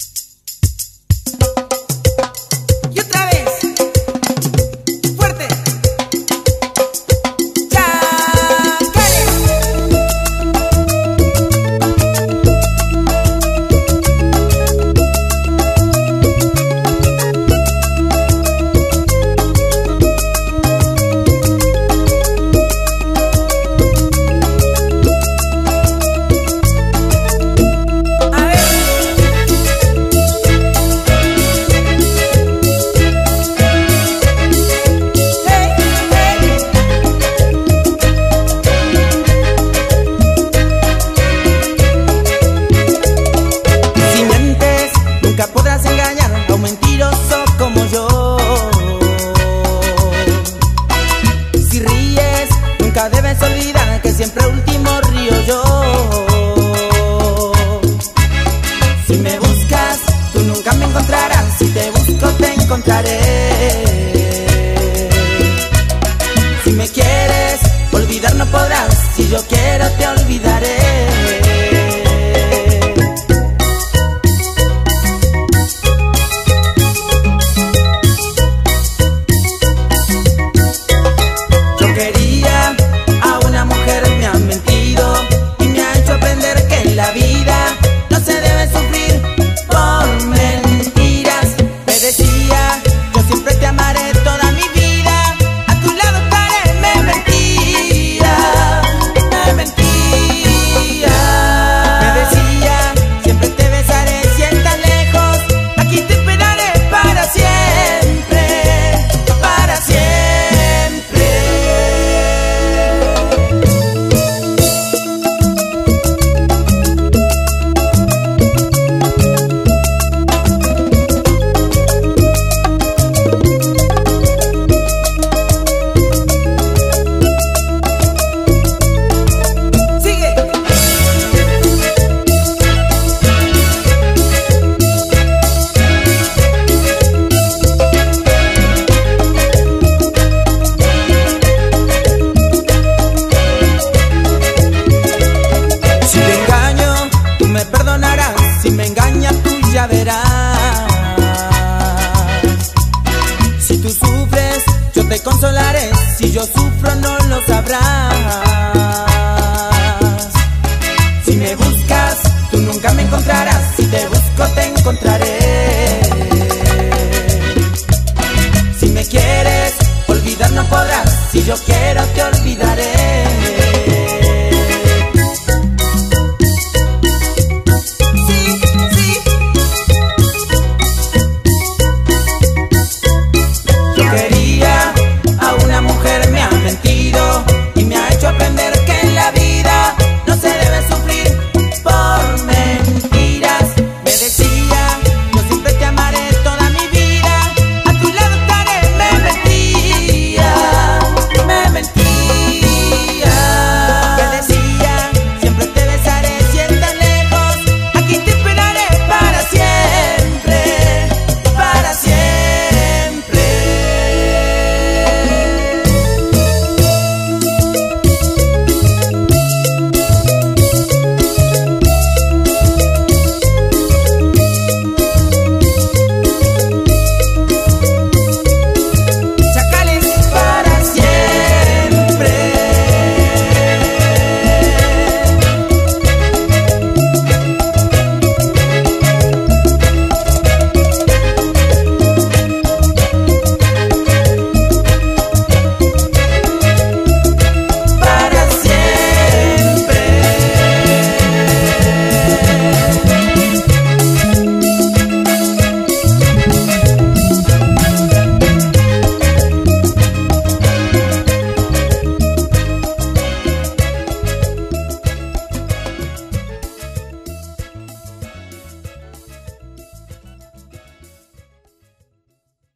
Y otra vez, fuerte. Chacales. Podrás engañar a un mentiroso como yo. Si ríes, nunca debes olvidar que siempre último río yo. Si me buscas, tú nunca me encontrarás. Si te busco, te encontraré. Si me quieres, olvidar no podrás. Si yo quiero, te olvidaré. Si me engañas tú ya verás. Si tú sufres, yo te consolaré. Si yo sufro no lo sabrás.